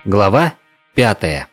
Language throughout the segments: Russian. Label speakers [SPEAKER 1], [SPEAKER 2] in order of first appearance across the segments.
[SPEAKER 1] Глава 5.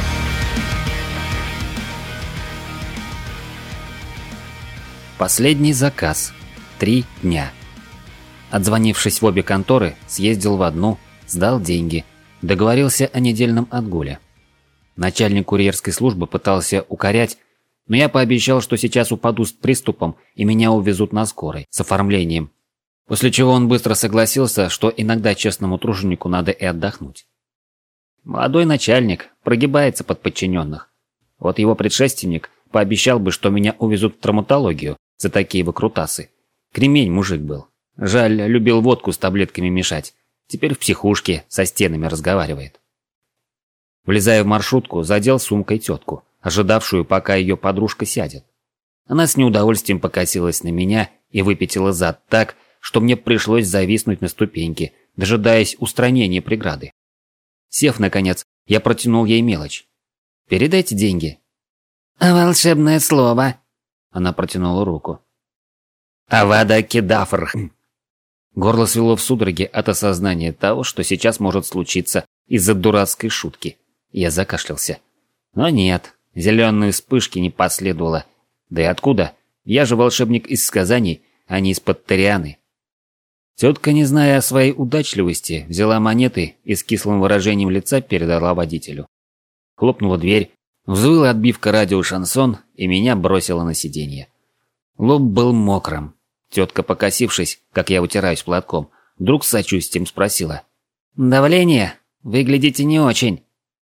[SPEAKER 1] Последний заказ. 3 дня. Отзвонившись в обе конторы, съездил в одну, сдал деньги, договорился о недельном отгуле. Начальник курьерской службы пытался укорять, но я пообещал, что сейчас упаду с приступом и меня увезут на скорой, с оформлением. После чего он быстро согласился, что иногда честному труженику надо и отдохнуть. Молодой начальник прогибается под подчиненных. Вот его предшественник пообещал бы, что меня увезут в травматологию за такие выкрутасы. Кремень мужик был. Жаль, любил водку с таблетками мешать. Теперь в психушке со стенами разговаривает. Влезая в маршрутку, задел сумкой тетку, ожидавшую, пока ее подружка сядет. Она с неудовольствием покосилась на меня и выпятила зад так, что мне пришлось зависнуть на ступеньке, дожидаясь устранения преграды. Сев, наконец, я протянул ей мелочь. «Передайте деньги».
[SPEAKER 2] «А волшебное слово?»
[SPEAKER 1] Она протянула руку. «Авада кедафр». Горло свело в судороге от осознания того, что сейчас может случиться из-за дурацкой шутки. Я закашлялся. Но нет, зеленой вспышки не последовало. Да и откуда? Я же волшебник из сказаний, а не из-под Торианы. Тетка, не зная о своей удачливости, взяла монеты и с кислым выражением лица передала водителю. Хлопнула дверь, взвыла отбивка радио «Шансон» и меня бросила на сиденье. Лоб был мокрым. Тетка, покосившись, как я утираюсь платком, вдруг с сочувствием спросила. «Давление? Выглядите не очень».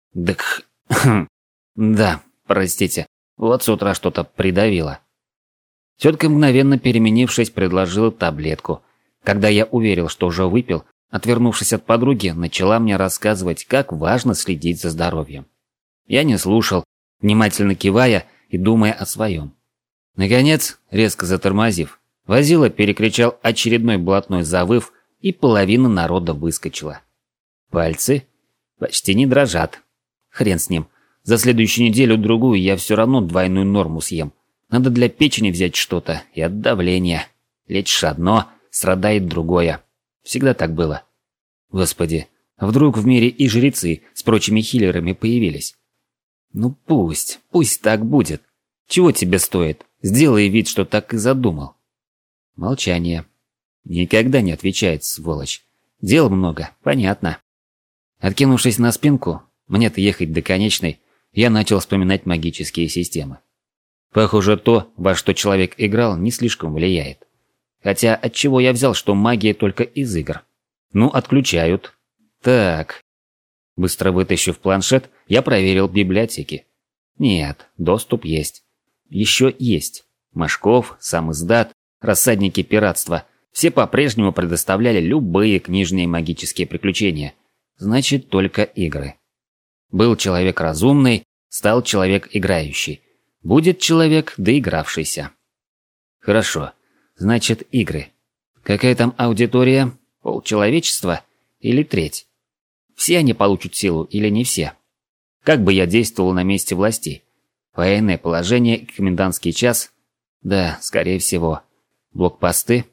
[SPEAKER 1] Да, простите, вот с утра что-то придавило». Тетка, мгновенно переменившись, предложила таблетку. Когда я уверил, что уже выпил, отвернувшись от подруги, начала мне рассказывать, как важно следить за здоровьем. Я не слушал, внимательно кивая и думая о своем. Наконец, резко затормозив, возила перекричал очередной блатной завыв, и половина народа выскочила. Пальцы почти не дрожат. Хрен с ним. За следующую неделю-другую я все равно двойную норму съем. Надо для печени взять что-то и от давления. Лечишь одно, страдает другое. Всегда так было. Господи, вдруг в мире и жрецы с прочими хиллерами появились? Ну пусть так будет. Чего тебе стоит? Сделай вид, что так и задумал. Молчание. Никогда не отвечает, сволочь. Дел много, понятно. Откинувшись на спинку, мне-то ехать до конечной, я начал вспоминать магические системы. Похоже, то, во что человек играл, не слишком влияет. Хотя отчего я взял, что магия только из игр? Ну, отключают. Так. Быстро вытащив планшет, я проверил библиотеки. Нет, доступ есть. Еще есть. Машков, самиздат, рассадники пиратства. Все по-прежнему предоставляли любые книжные магические приключения. Значит, только игры. Был человек разумный, стал человек играющий. Будет человек доигравшийся. Хорошо. Значит, игры. Какая там аудитория? Полчеловечества? Или треть? Все они получат силу или не все? Как бы я действовал на месте властей? Военное положение и комендантский час? Да, скорее всего. Блокпосты?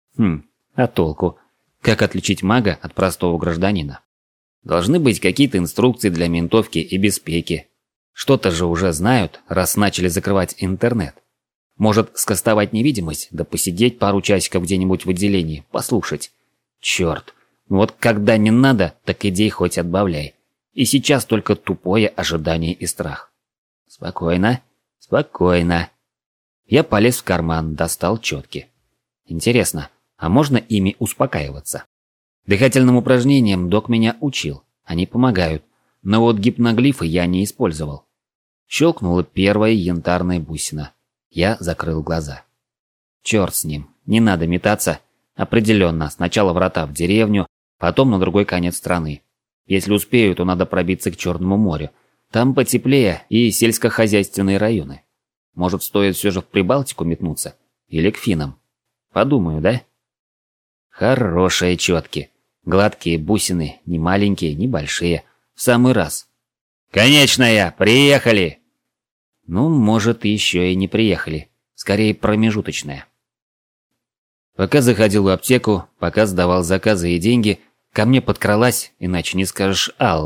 [SPEAKER 1] А толку? Как отличить мага от простого гражданина? Должны быть какие-то инструкции для ментовки и беспеки. Что-то же уже знают, раз начали закрывать интернет. Может, скастовать невидимость, да посидеть пару часиков где-нибудь в отделении, послушать. Черт, вот когда не надо, так идей хоть отбавляй. И сейчас только тупое ожидание и страх. Спокойно, спокойно. Я полез в карман, достал четки. Интересно, а можно ими успокаиваться? Дыхательным упражнениям док меня учил, они помогают. Но вот гипноглифы я не использовал. Щелкнула первая янтарная бусина. Я закрыл глаза. Черт с ним, не надо метаться. Определенно, сначала врата в деревню, потом на другой конец страны. Если успею, то надо пробиться к Черному морю. Там потеплее и сельскохозяйственные районы. Может, стоит все же в Прибалтику метнуться? Или к финнам? Подумаю, да? Хорошие четки. Гладкие бусины, не маленькие, не большие. В самый раз. «Конечная! Приехали!» Ну, может, еще и не приехали. Скорее, промежуточная. Пока заходил в аптеку, пока сдавал заказы и деньги, ко мне подкралась, иначе не скажешь, Алла,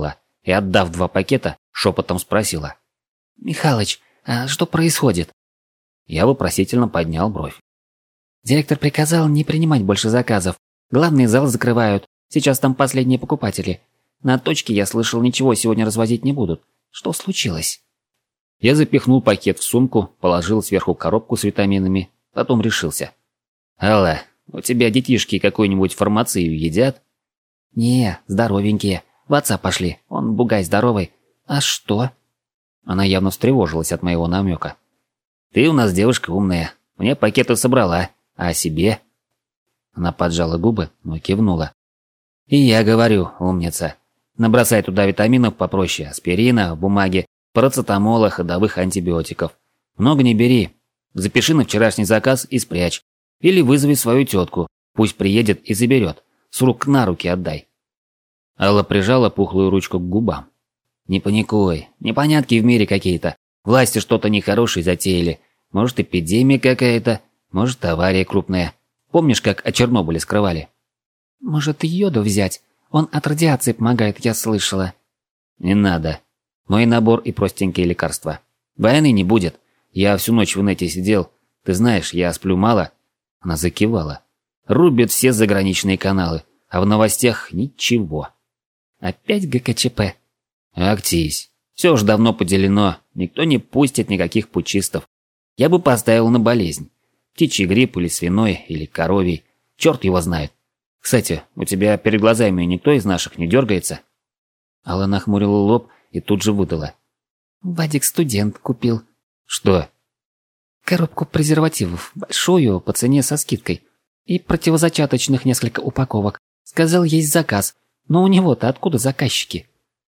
[SPEAKER 1] и, отдав 2 пакета, шепотом спросила.
[SPEAKER 2] «Михалыч, а что происходит?»
[SPEAKER 1] Я вопросительно поднял бровь.
[SPEAKER 2] «Директор приказал не принимать больше заказов. Главный зал закрывают. Сейчас там последние покупатели. На точке, я слышал, ничего сегодня развозить не будут. Что случилось?»
[SPEAKER 1] Я запихнул пакет в сумку, положил сверху коробку с витаминами, потом решился. «Алла, у тебя детишки какую-нибудь фармацию едят?»
[SPEAKER 2] «Не, здоровенькие. В отца пошли. Он бугай здоровый. А что?»
[SPEAKER 1] Она явно встревожилась от моего намека. «Ты у нас девушка умная. Мне пакеты собрала. А о себе?» Она поджала губы, но кивнула. «И я говорю, умница. Набросай туда витаминов попроще, аспирина, бумаги, парацетамола, ходовых антибиотиков. Много не бери. Запиши на вчерашний заказ и спрячь. Или вызови свою тетку. Пусть приедет и заберет. С рук на руки отдай». Алла прижала пухлую ручку к губам. «Не паникуй. Непонятки в мире какие-то. Власти что-то нехорошее затеяли. Может, эпидемия какая-то, может, авария крупная. Помнишь, как о Чернобыле скрывали?»
[SPEAKER 2] «Может, йоду взять? Он от радиации помогает, я слышала».
[SPEAKER 1] «Не надо. Мой набор и простенькие лекарства. Войны не будет. Я всю ночь в инете сидел. Ты знаешь, я сплю мало». Она закивала. «Рубят все заграничные каналы, а в новостях ничего».
[SPEAKER 2] «Опять ГКЧП?»
[SPEAKER 1] «Актись. Все уж давно поделено. Никто не пустит никаких путчистов. Я бы поставил на болезнь. Птичий грипп или свиной, или коровий. Черт его знает. Кстати, у тебя перед глазами никто из наших не дергается?» Алла нахмурила лоб и тут же выдала.
[SPEAKER 2] «Вадик студент купил».
[SPEAKER 1] «Что?»
[SPEAKER 2] «Коробку презервативов, большую, по цене со скидкой. И противозачаточных несколько упаковок. Сказал, есть заказ. Но у него-то откуда заказчики?»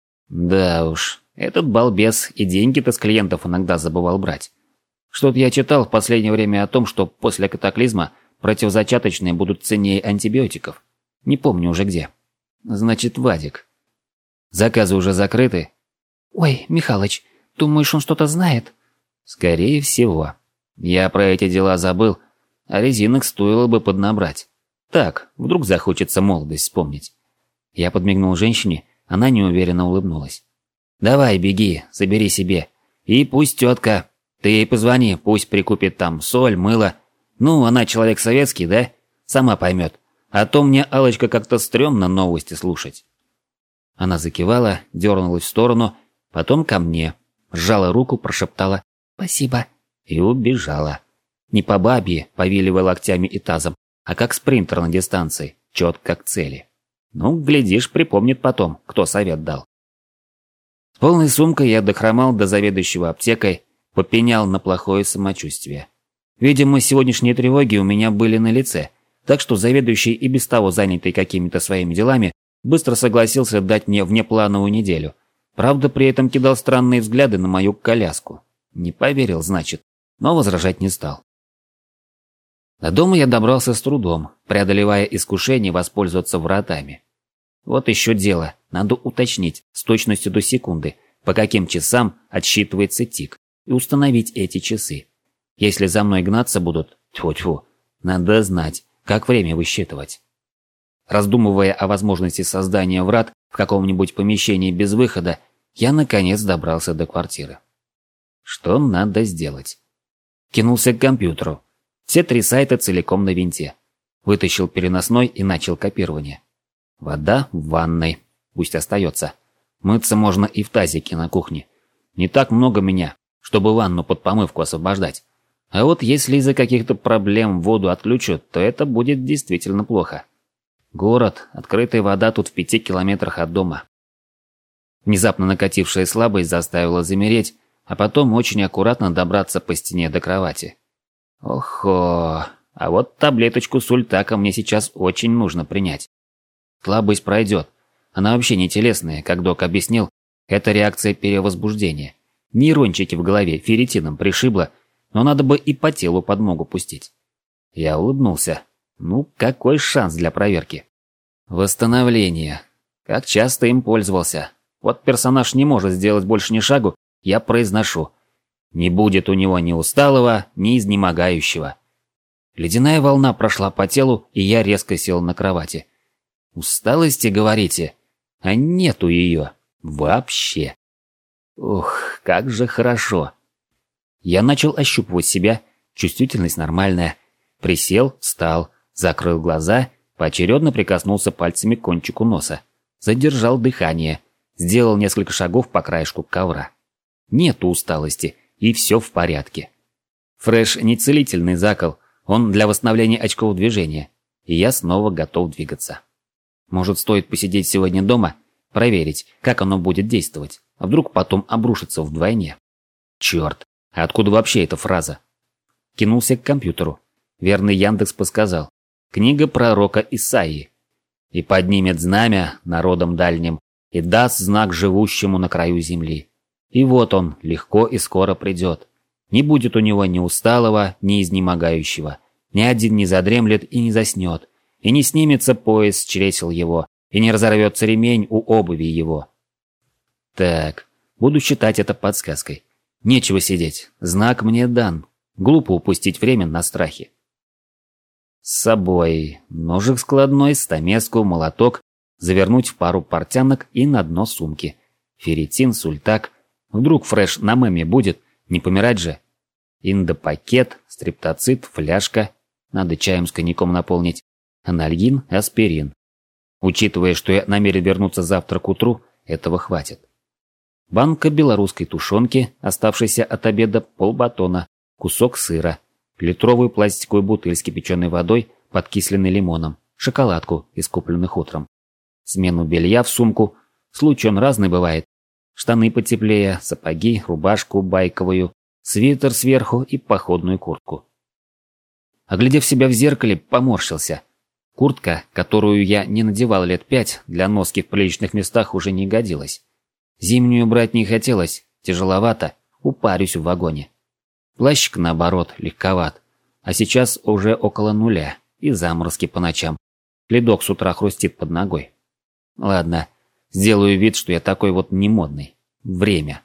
[SPEAKER 1] «Да уж, этот балбес и деньги-то с клиентов иногда забывал брать. Что-то я читал в последнее время о том, что после катаклизма противозачаточные будут ценнее антибиотиков. Не помню уже где. Значит, Вадик. Заказы уже закрыты?»
[SPEAKER 2] «Ой, Михалыч, думаешь, он что-то знает?»
[SPEAKER 1] «Скорее всего. Я про эти дела забыл, а резинок стоило бы поднабрать. Так, вдруг захочется молодость вспомнить». Я подмигнул женщине, она неуверенно улыбнулась. «Давай, беги, собери себе. И пусть тетка. Ты ей позвони, пусть прикупит там соль, мыло. Ну, она человек советский, да? Сама поймет. А то мне, Аллочка, как-то стрёмно новости слушать». Она закивала, дернулась в сторону, потом ко мне, сжала руку, прошептала
[SPEAKER 2] «Спасибо»
[SPEAKER 1] и убежала. Не по бабье, повиливая локтями и тазом, а как спринтер на дистанции, четко к цели. Ну, глядишь, припомнит потом, кто совет дал. С полной сумкой я дохромал до заведующего аптекой, попенял на плохое самочувствие. Видимо, сегодняшние тревоги у меня были на лице, так что заведующий, и без того занятый какими-то своими делами, быстро согласился дать мне внеплановую неделю. Правда, при этом кидал странные взгляды на мою коляску. Не поверил, значит, но возражать не стал. До дома я добрался с трудом, преодолевая искушение воспользоваться вратами. Вот еще дело, надо уточнить с точностью до секунды, по каким часам отсчитывается тик, и установить эти часы. Если за мной гнаться будут, тьфу-тьфу, надо знать, как время высчитывать. Раздумывая о возможности создания врат в каком-нибудь помещении без выхода, я наконец добрался до квартиры. Что надо сделать? Кинулся к компьютеру. Все 3 сайта целиком на винте. Вытащил переносной и начал копирование. Вода в ванной. Пусть остается. Мыться можно и в тазике на кухне. Не так много меня, чтобы ванну под помывку освобождать. А вот если из-за каких-то проблем воду отключат, то это будет действительно плохо. Город, открытая вода тут в 5 километрах от дома. Внезапно накатившая слабость заставила замереть, а потом очень аккуратно добраться по стене до кровати. Охо, а вот таблеточку сультака мне сейчас очень нужно принять. Слабость пройдет. Она вообще не телесная, как док объяснил, это реакция перевозбуждения. Нейрончики в голове ферритином пришибло, но надо бы и по телу подмогу пустить. Я улыбнулся. Ну, какой шанс для проверки? Восстановление. Как часто им пользовался. Вот персонаж не может сделать больше ни шагу, я произношу. Не будет у него ни усталого, ни изнемогающего. Ледяная волна прошла по телу, и я резко сел на кровати. Усталости, говорите? А нету ее. Вообще. Ух, как же хорошо. Я начал ощупывать себя, чувствительность нормальная. Присел, встал, закрыл глаза, поочередно прикоснулся пальцами к кончику носа. Задержал дыхание, сделал несколько шагов по краешку ковра. Нету усталости, и все в порядке. Фреш не целительный закол, он для восстановления очков движения, и я снова готов двигаться. Может, стоит посидеть сегодня дома, проверить, как оно будет действовать, а вдруг потом обрушится вдвойне. Черт, а откуда вообще эта фраза? Кинулся к компьютеру. Верный Яндекс подсказал. Книга пророка Исаии. «И поднимет знамя народом дальним, и даст знак живущему на краю земли. И вот он легко и скоро придет. Не будет у него ни усталого, ни изнемогающего. Ни один не задремлет и не заснет, и не снимется пояс с чресел его, и не разорвется ремень у обуви его». Так, буду считать это подсказкой. Нечего сидеть, знак мне дан. Глупо упустить время на страхе. С собой ножик складной, стамеску, молоток, завернуть в пару портянок и на дно сумки. Ферритин, сультак. Вдруг Фреш на меме будет, не помирать же. Индопакет, стрептоцит, фляжка. Надо чаем с коньяком наполнить. Анальгин, аспирин. Учитывая, что я намерен вернуться завтра к утру, этого хватит. Банка белорусской тушенки, оставшейся от обеда, полбатона, кусок сыра, литровую пластиковую бутыль с кипяченой водой, подкисленной лимоном, шоколадку из купленных утром. Смену белья в сумку, случай он разный бывает. Штаны потеплее, сапоги, рубашку байковую, свитер сверху и походную куртку. Оглядев себя в зеркале, поморщился. Куртка, которую я не надевал лет 5, для носки в приличных местах уже не годилась. Зимнюю брать не хотелось, тяжеловато, упарюсь в вагоне. Плащик, наоборот, легковат, а сейчас уже около нуля, и заморозки по ночам. Ледок с утра хрустит под ногой. Ладно, сделаю вид, что я такой вот немодный. Время.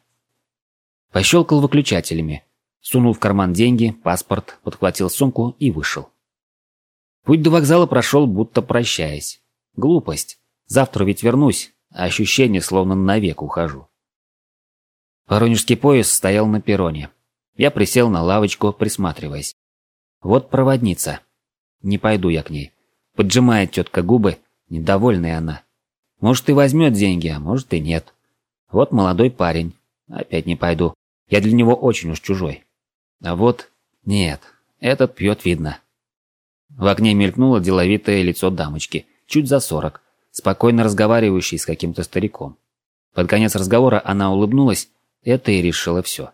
[SPEAKER 1] Пощелкал выключателями, сунул в карман деньги, паспорт, подхватил сумку и вышел. Путь до вокзала прошел, будто прощаясь. Глупость. Завтра ведь вернусь, а ощущение, словно навек ухожу. Воронежский поезд стоял на перроне. Я присел на лавочку, присматриваясь. Вот проводница. Не пойду я к ней. Поджимает тетка губы, недовольная она. Может, и возьмет деньги, а может и нет. Вот молодой парень. Опять не пойду. Я для него очень уж чужой. А вот... Нет, этот пьет, видно. В окне мелькнуло деловитое лицо дамочки, чуть за 40, спокойно разговаривающей с каким-то стариком. Под конец разговора она улыбнулась, это и решило все.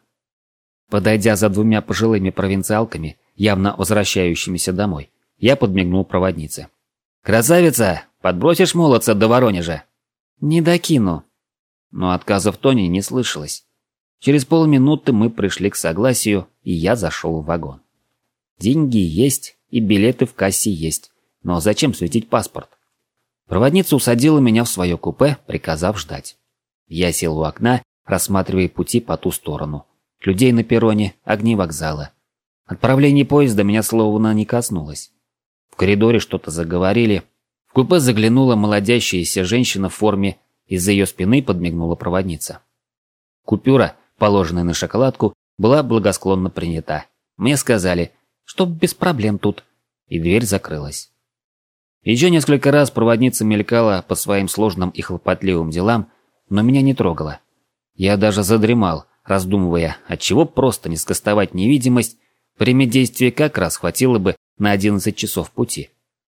[SPEAKER 1] Подойдя за двумя пожилыми провинциалками, явно возвращающимися домой, я подмигнул проводнице. «Красавица, подбросишь молодца до Воронежа?» «Не докину». Но отказа в тоне не слышалось. Через полминуты мы пришли к согласию, и я зашел в вагон. Деньги есть, и билеты в кассе есть, но зачем светить паспорт? Проводница усадила меня в свое купе, приказав ждать. Я сел у окна, рассматривая пути по ту сторону. Людей на перроне, огни вокзала. Отправление поезда меня словно не коснулось. В коридоре что-то заговорили. В купе заглянула молодящаяся женщина в форме, из-за ее спины подмигнула проводница. Купюра, положенная на шоколадку, была благосклонно принята. Мне сказали, что без проблем тут, и дверь закрылась. Еще несколько раз проводница мелькала по своим сложным и хлопотливым делам, но меня не трогала. Я даже задремал, раздумывая, отчего просто не скостовать невидимость, время действия как раз хватило бы на 11 часов пути.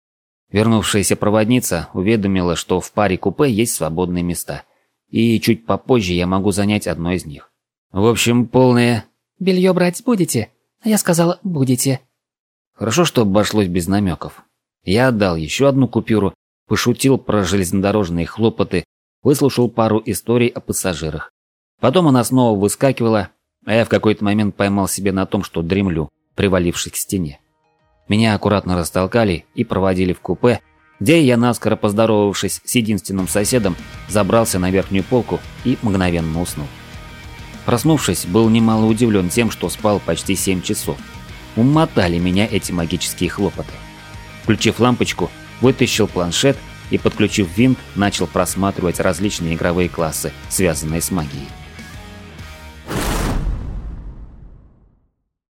[SPEAKER 1] Вернувшаяся проводница уведомила, что в паре купе есть свободные места, и чуть попозже я могу занять одно из них. В общем, полное...
[SPEAKER 2] «Белье брать будете?» А я сказала «будете».
[SPEAKER 1] Хорошо, что обошлось без намеков. Я отдал еще одну купюру, пошутил про железнодорожные хлопоты, выслушал пару историй о пассажирах. Потом она снова выскакивала, а я в какой-то момент поймал себя на том, что дремлю, привалившись к стене. Меня аккуратно растолкали и проводили в купе, где я, наскоро поздоровавшись с единственным соседом, забрался на верхнюю полку и мгновенно уснул. Проснувшись, был немало удивлен тем, что спал почти 7 часов. Умотали меня эти магические хлопоты. Включив лампочку, вытащил планшет и, подключив винт, начал просматривать различные игровые классы, связанные с магией.